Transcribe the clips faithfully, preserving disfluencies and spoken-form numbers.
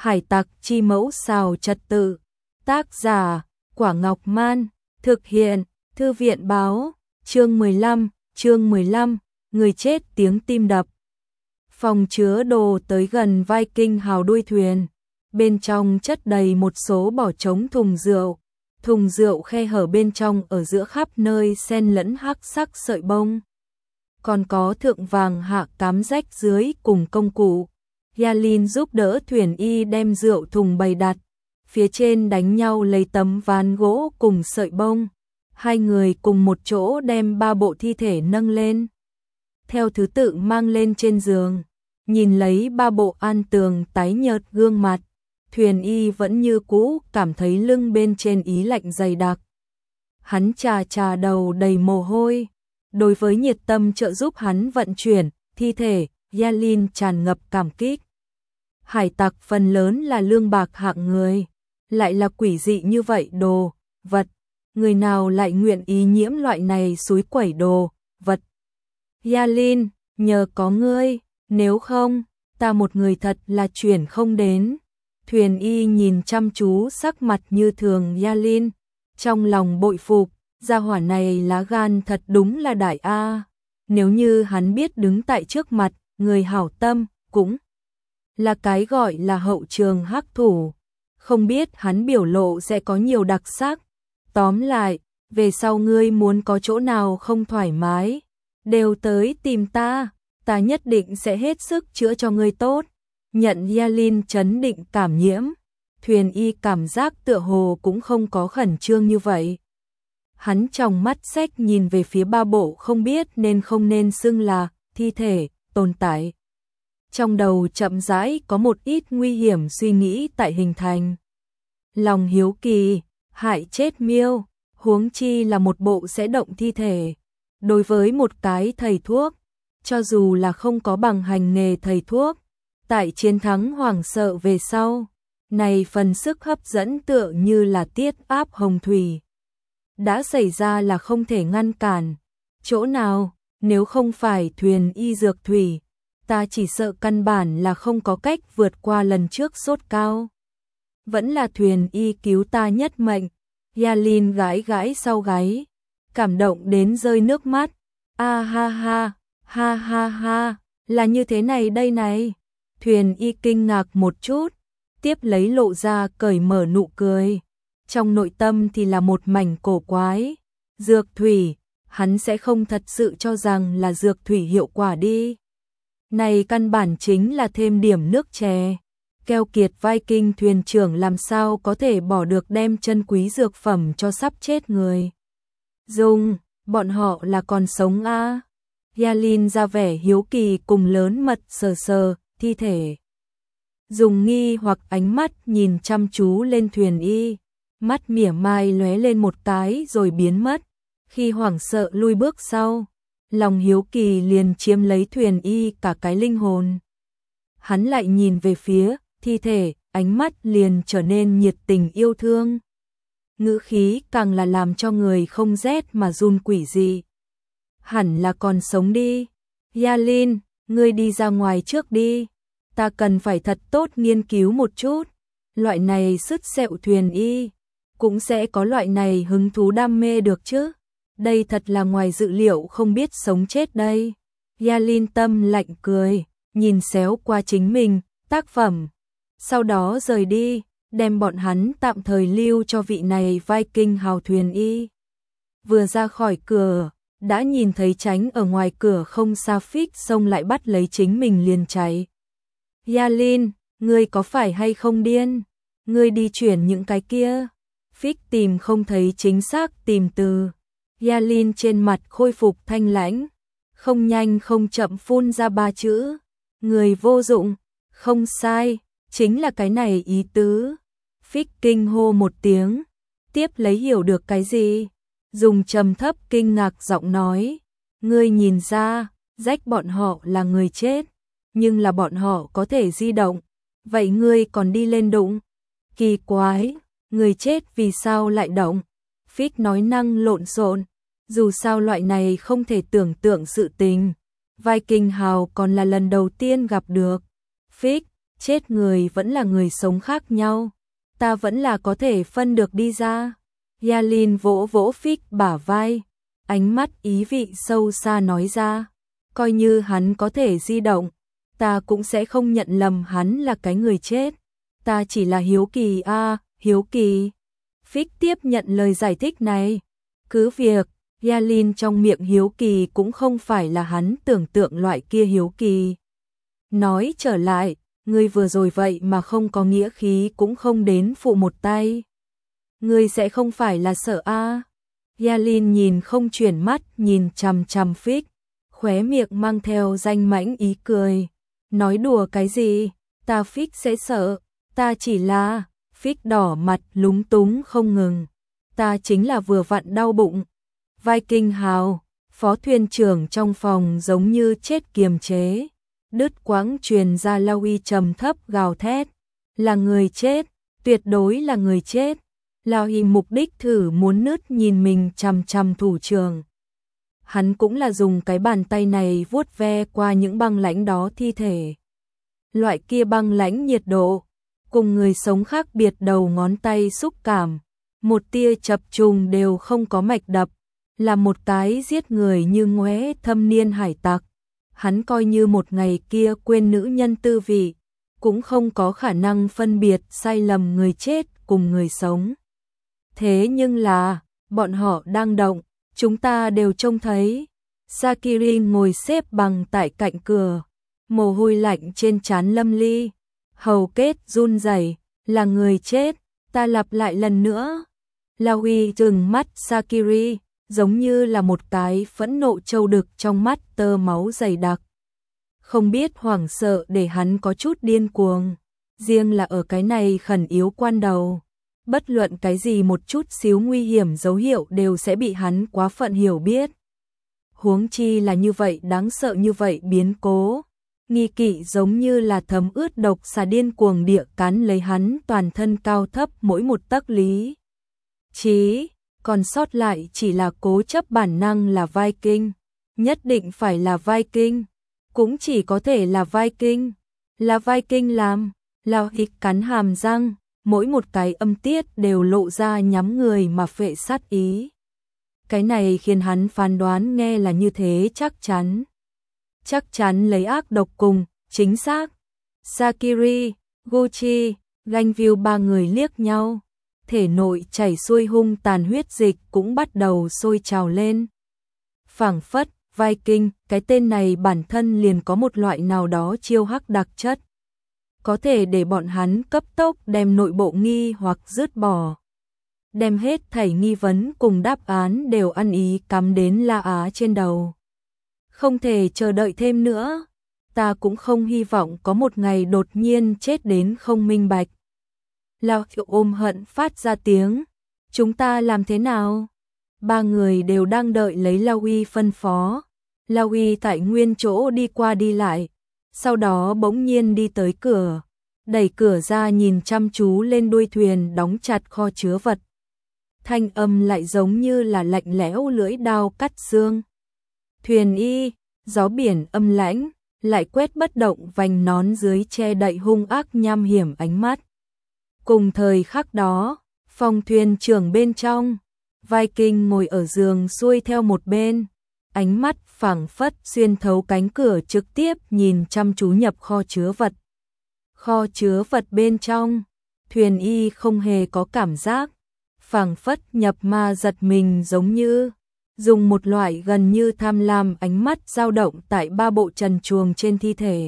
Hải tặc chi mẫu xào trật tự. Tác giả, Quả Ngọc Man. Thực hiện, Thư viện báo. Chương mười lăm, chương mười lăm, người chết tiếng tim đập. Phòng chứa đồ tới gần Viking hào đuôi thuyền. Bên trong chất đầy một số bỏ trống thùng rượu. Thùng rượu khe hở bên trong ở giữa khắp nơi xen lẫn hắc sắc sợi bông. Còn có thượng vàng hạ cám rách dưới cùng công cụ. Yalin giúp đỡ thuyền y đem rượu thùng bày đặt. Phía trên đánh nhau lấy tấm ván gỗ cùng sợi bông. Hai người cùng một chỗ đem ba bộ thi thể nâng lên. Theo thứ tự mang lên trên giường. Nhìn lấy ba bộ an tường tái nhợt gương mặt. Thuyền y vẫn như cũ cảm thấy lưng bên trên ý lạnh dày đặc. Hắn chà chà đầu đầy mồ hôi. Đối với nhiệt tâm trợ giúp hắn vận chuyển thi thể, Yalin tràn ngập cảm kích. Hải tặc phần lớn là lương bạc hạng người, lại là quỷ dị như vậy đồ, vật. Người nào lại nguyện ý nhiễm loại này suối quẩy đồ, vật. Yalin, nhờ có ngươi, nếu không, ta một người thật là chuyển không đến. Thuyền y nhìn chăm chú sắc mặt như thường Yalin, trong lòng bội phục, gia hỏa này lá gan thật đúng là đại a. Nếu như hắn biết đứng tại trước mặt, người hảo tâm, cũng là cái gọi là hậu trường hắc thủ. Không biết hắn biểu lộ sẽ có nhiều đặc sắc. Tóm lại, về sau ngươi muốn có chỗ nào không thoải mái, đều tới tìm ta, ta nhất định sẽ hết sức chữa cho ngươi tốt. Nhận Yalin chấn định cảm nhiễm, thuyền y cảm giác tựa hồ cũng không có khẩn trương như vậy. Hắn trong mắt xách nhìn về phía ba bộ không biết nên không nên xưng là thi thể tồn tại. Trong đầu chậm rãi có một ít nguy hiểm suy nghĩ tại hình thành. Lòng hiếu kỳ, hại chết miêu, huống chi là một bộ sẽ động thi thể. Đối với một cái thầy thuốc, cho dù là không có bằng hành nghề thầy thuốc, tại chiến thắng hoảng sợ về sau, này phần sức hấp dẫn tựa như là tiết áp hồng thủy. Đã xảy ra là không thể ngăn cản. Chỗ nào, nếu không phải thuyền y dược thủy, ta chỉ sợ căn bản là không có cách vượt qua lần trước sốt cao. Vẫn là thuyền y cứu ta nhất mệnh. Yalin gãi gãi sau gáy, cảm động đến rơi nước mắt. A ha ha, ha ha ha, là như thế này đây này. Thuyền y kinh ngạc một chút, tiếp lấy lộ ra cởi mở nụ cười. Trong nội tâm thì là một mảnh cổ quái. Dược thủy, hắn sẽ không thật sự cho rằng là dược thủy hiệu quả đi. Này căn bản chính là thêm điểm nước chè. Keo kiệt Viking thuyền trưởng làm sao có thể bỏ được đem chân quý dược phẩm cho sắp chết người. Dùng, bọn họ là còn sống a. À? Yalin ra vẻ hiếu kỳ cùng lớn mật sờ sờ, thi thể. Dùng nghi hoặc ánh mắt nhìn chăm chú lên thuyền y. Mắt mỉa mai lóe lên một cái rồi biến mất. Khi hoảng sợ lui bước sau, lòng hiếu kỳ liền chiếm lấy thuyền y cả cái linh hồn. Hắn lại nhìn về phía thi thể, ánh mắt liền trở nên nhiệt tình yêu thương. Ngữ khí càng là làm cho người không rét mà run quỷ dị. Hẳn là còn sống đi. Yalin, ngươi đi ra ngoài trước đi. Ta cần phải thật tốt nghiên cứu một chút. Loại này sứt sẹo thuyền y cũng sẽ có loại này hứng thú đam mê được chứ. Đây thật là ngoài dự liệu không biết sống chết đây. Yalin tâm lạnh cười, nhìn xéo qua chính mình, tác phẩm. Sau đó rời đi, đem bọn hắn tạm thời lưu cho vị này Viking hào thuyền y. Vừa ra khỏi cửa, đã nhìn thấy tránh ở ngoài cửa không xa Phích xông lại bắt lấy chính mình liền chạy. Yalin, ngươi có phải hay không điên? Ngươi đi chuyển những cái kia. Phích tìm không thấy chính xác tìm từ. Yalin trên mặt khôi phục thanh lãnh, không nhanh không chậm phun ra ba chữ. Người vô dụng, không sai, chính là cái này ý tứ. Phích kinh hô một tiếng, tiếp lấy hiểu được cái gì. Dùng trầm thấp kinh ngạc giọng nói. Ngươi nhìn ra, rách bọn họ là người chết, nhưng là bọn họ có thể di động. Vậy ngươi còn đi lên đụng? Kỳ quái, người chết vì sao lại động? Phích nói năng lộn xộn. Dù sao loại này không thể tưởng tượng sự tình. Viking hào còn là lần đầu tiên gặp được. Phích, chết người vẫn là người sống khác nhau, ta vẫn là có thể phân được đi ra. Yalin vỗ vỗ Fix bả vai, ánh mắt ý vị sâu xa nói ra, coi như hắn có thể di động, ta cũng sẽ không nhận lầm hắn là cái người chết, ta chỉ là hiếu kỳ a, à, hiếu kỳ. Fix tiếp nhận lời giải thích này, cứ việc Yalin trong miệng hiếu kỳ cũng không phải là hắn tưởng tượng loại kia hiếu kỳ. Nói trở lại, ngươi vừa rồi vậy mà không có nghĩa khí cũng không đến phụ một tay. Ngươi sẽ không phải là sợ a? À? Yalin nhìn không chuyển mắt nhìn chằm chằm Fix, khóe miệng mang theo danh mãnh ý cười. Nói đùa cái gì, ta Fix sẽ sợ, ta chỉ là... Fix đỏ mặt lúng túng không ngừng. Ta chính là vừa vặn đau bụng. Viking hào, phó thuyền trưởng trong phòng giống như chết kiềm chế. Đứt quãng truyền ra Lawi trầm thấp gào thét. Là người chết, tuyệt đối là người chết. Lawi mục đích thử muốn nứt nhìn mình chằm chằm thủ trưởng. Hắn cũng là dùng cái bàn tay này vuốt ve qua những băng lãnh đó thi thể. Loại kia băng lãnh nhiệt độ, cùng người sống khác biệt đầu ngón tay xúc cảm, một tia chập trùng đều không có mạch đập, là một cái giết người như ngoé thâm niên hải tặc. Hắn coi như một ngày kia quên nữ nhân tư vị, cũng không có khả năng phân biệt sai lầm người chết cùng người sống. Thế nhưng là, bọn họ đang động, chúng ta đều trông thấy. Sakiri ngồi xếp bằng tại cạnh cửa, mồ hôi lạnh trên trán lâm ly, hầu kết run rẩy, là người chết, ta lặp lại lần nữa. Lawi trừng mắt Sakiri, giống như là một cái phẫn nộ trâu đực trong mắt tơ máu dày đặc. Không biết hoảng sợ để hắn có chút điên cuồng, riêng là ở cái này khẩn yếu quan đầu. Bất luận cái gì một chút xíu nguy hiểm dấu hiệu đều sẽ bị hắn quá phận hiểu biết. Huống chi là như vậy đáng sợ như vậy biến cố. Nghi kỵ giống như là thấm ướt độc xà điên cuồng địa cắn lấy hắn toàn thân cao thấp mỗi một tấc lý. Chí, còn sót lại chỉ là cố chấp bản năng là Viking. Nhất định phải là Viking. Cũng chỉ có thể là Viking. Là Viking làm. Lao hít cắn hàm răng. Mỗi một cái âm tiết đều lộ ra nhắm người mà phệ sát ý. Cái này khiến hắn phán đoán nghe là như thế chắc chắn. Chắc chắn lấy ác độc cùng, chính xác. Sakiri, Gucci, Gangview ba người liếc nhau. Thể nội chảy xuôi hung tàn huyết dịch cũng bắt đầu sôi trào lên. Phảng phất, Viking, cái tên này bản thân liền có một loại nào đó chiêu hắc đặc chất. Có thể để bọn hắn cấp tốc đem nội bộ nghi hoặc dứt bỏ. Đem hết thảy nghi vấn cùng đáp án đều ăn ý cắm đến La Á trên đầu. Không thể chờ đợi thêm nữa. Ta cũng không hy vọng có một ngày đột nhiên chết đến không minh bạch. Lao Hiệu ôm hận phát ra tiếng. Chúng ta làm thế nào? Ba người đều đang đợi lấy Lawi phân phó. Lawi tại nguyên chỗ đi qua đi lại. Sau đó bỗng nhiên đi tới cửa. Đẩy cửa ra nhìn chăm chú lên đuôi thuyền đóng chặt kho chứa vật. Thanh âm lại giống như là lạnh lẽo lưỡi đao cắt xương. Thuyền y, gió biển âm lãnh, lại quét bất động vành nón dưới che đậy hung ác nham hiểm ánh mắt. Cùng thời khắc đó, phòng thuyền trưởng bên trong, Viking ngồi ở giường xuôi theo một bên, ánh mắt phảng phất xuyên thấu cánh cửa trực tiếp nhìn chăm chú nhập kho chứa vật. Kho chứa vật bên trong, thuyền y không hề có cảm giác, phảng phất nhập ma giật mình giống như dùng một loại gần như tham lam ánh mắt dao động tại ba bộ trần truồng trên thi thể.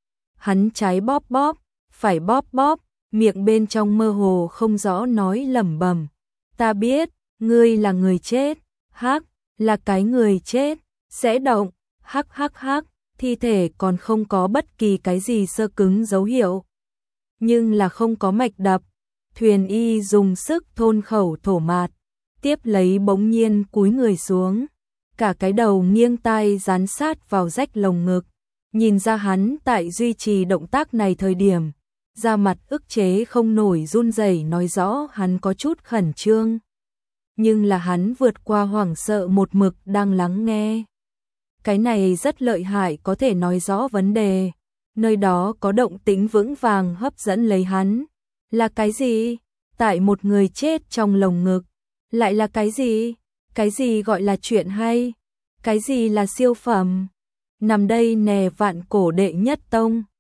Hắn trái bóp bóp, phải bóp bóp, miệng bên trong mơ hồ không rõ nói lẩm bẩm. Ta biết, ngươi là người chết, hắc, là cái người chết, sẽ động, hắc hắc hắc, thi thể còn không có bất kỳ cái gì sơ cứng dấu hiệu. Nhưng là không có mạch đập, thuyền y dùng sức thôn khẩu thổ mạt. Tiếp lấy bỗng nhiên cúi người xuống, cả cái đầu nghiêng tai dán sát vào rách lồng ngực, nhìn ra hắn tại duy trì động tác này thời điểm, da mặt ức chế không nổi run rẩy nói rõ hắn có chút khẩn trương. Nhưng là hắn vượt qua hoảng sợ một mực đang lắng nghe. Cái này rất lợi hại có thể nói rõ vấn đề, nơi đó có động tĩnh vững vàng hấp dẫn lấy hắn. Là cái gì? Tại một người chết trong lồng ngực. Lại là cái gì? Cái gì gọi là chuyện hay? Cái gì là siêu phẩm? Nằm đây nè vạn cổ đệ nhất tông.